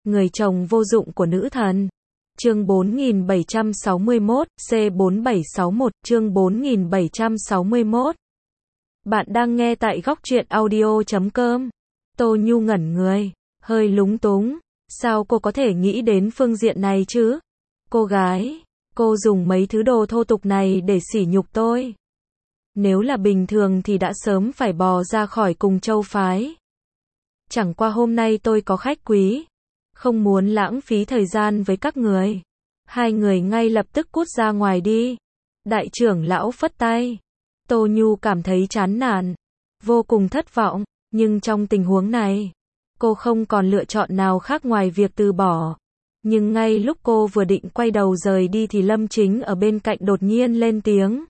Người chồng vô dụng của nữ thần. Chương 4761, C4761, chương 4761. Bạn đang nghe tại góc truyện audio.com. Tô Nhu ngẩn người, hơi lúng túng. Sao cô có thể nghĩ đến phương diện này chứ? Cô gái, cô dùng mấy thứ đồ thô tục này để sỉ nhục tôi. Nếu là bình thường thì đã sớm phải bò ra khỏi Cùng Châu phái. Chẳng qua hôm nay tôi có khách quý, không muốn lãng phí thời gian với các người. Hai người ngay lập tức cút ra ngoài đi. Đại trưởng lão phất tay. Tô Nhu cảm thấy chán nản, vô cùng thất vọng, nhưng trong tình huống này, cô không còn lựa chọn nào khác ngoài việc từ bỏ. Nhưng ngay lúc cô vừa định quay đầu rời đi thì Lâm Chính ở bên cạnh đột nhiên lên tiếng.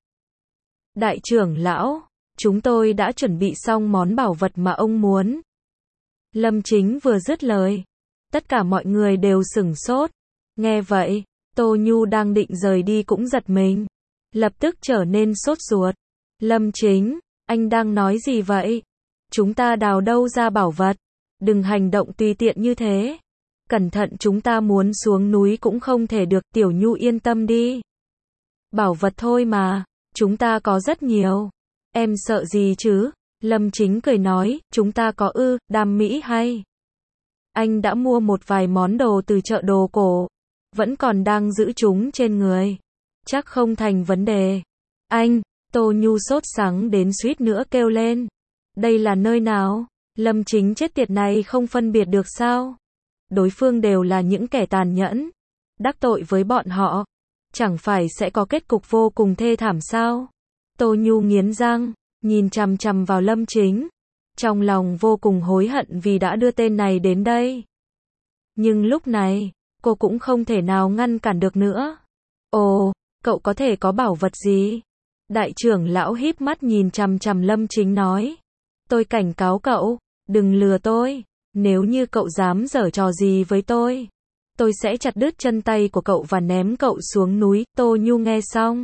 Đại trưởng lão, chúng tôi đã chuẩn bị xong món bảo vật mà ông muốn. Lâm Chính vừa dứt lời, tất cả mọi người đều sửng sốt. Nghe vậy, Tô Nhu đang định rời đi cũng giật mình, lập tức trở nên sốt ruột. Lâm Chính, anh đang nói gì vậy? Chúng ta đào đâu ra bảo vật? Đừng hành động tùy tiện như thế. Cẩn thận, chúng ta muốn xuống núi cũng không thể được. Tiểu Nhu yên tâm đi. Bảo vật thôi mà, chúng ta có rất nhiều. Em sợ gì chứ? Lâm Chính cười nói, chúng ta có đam mỹ hay. Anh đã mua một vài món đồ từ chợ đồ cổ, vẫn còn đang giữ chúng trên người. Chắc không thành vấn đề. Anh, Tô Nhu sốt sắng đến suýt nữa kêu lên. Đây là nơi nào? Lâm Chính chết tiệt này không phân biệt được sao? Đối phương đều là những kẻ tàn nhẫn. Đắc tội với bọn họ, chẳng phải sẽ có kết cục vô cùng thê thảm sao? Tô Nhu nghiến răng, nhìn chằm chằm vào Lâm Chính. Trong lòng vô cùng hối hận vì đã đưa tên này đến đây. Nhưng lúc này, cô cũng không thể nào ngăn cản được nữa. Ồ, cậu có thể có bảo vật gì? Đại trưởng lão híp mắt nhìn chằm chằm Lâm Chính nói. Tôi cảnh cáo cậu, đừng lừa tôi. Nếu như cậu dám giở trò gì với tôi sẽ chặt đứt chân tay của cậu và ném cậu xuống núi. Tô Nhu nghe xong,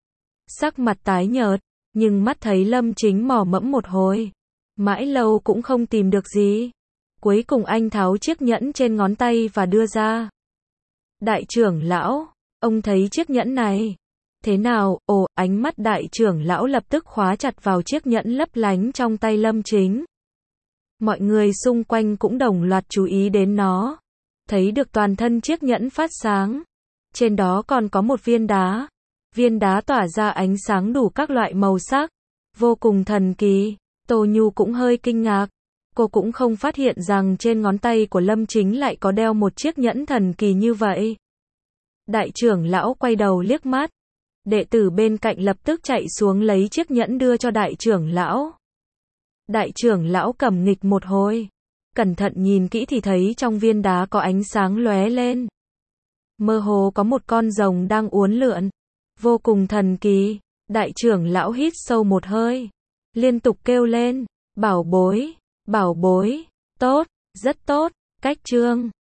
sắc mặt tái nhợt, nhưng mắt thấy Lâm Chính mò mẫm một hồi, mãi lâu cũng không tìm được gì. Cuối cùng anh tháo chiếc nhẫn trên ngón tay và đưa ra. Đại trưởng lão, ông thấy chiếc nhẫn này thế nào? Ồ, ánh mắt đại trưởng lão lập tức khóa chặt vào chiếc nhẫn lấp lánh trong tay Lâm Chính. Mọi người xung quanh cũng đồng loạt chú ý đến nó. Thấy được toàn thân chiếc nhẫn phát sáng. Trên đó còn có một viên đá. Viên đá tỏa ra ánh sáng đủ các loại màu sắc, vô cùng thần kỳ. Tô Nhu cũng hơi kinh ngạc. Cô cũng không phát hiện rằng trên ngón tay của Lâm Chính lại có đeo một chiếc nhẫn thần kỳ như vậy. Đại trưởng lão quay đầu liếc mắt. Đệ tử bên cạnh lập tức chạy xuống lấy chiếc nhẫn đưa cho đại trưởng lão. Đại trưởng lão cầm nghịch một hồi, cẩn thận nhìn kỹ thì thấy trong viên đá có ánh sáng lóe lên. Mơ hồ có một con rồng đang uốn lượn, vô cùng thần kỳ. Đại trưởng lão hít sâu một hơi, liên tục kêu lên, bảo bối, tốt, rất tốt. Cách chương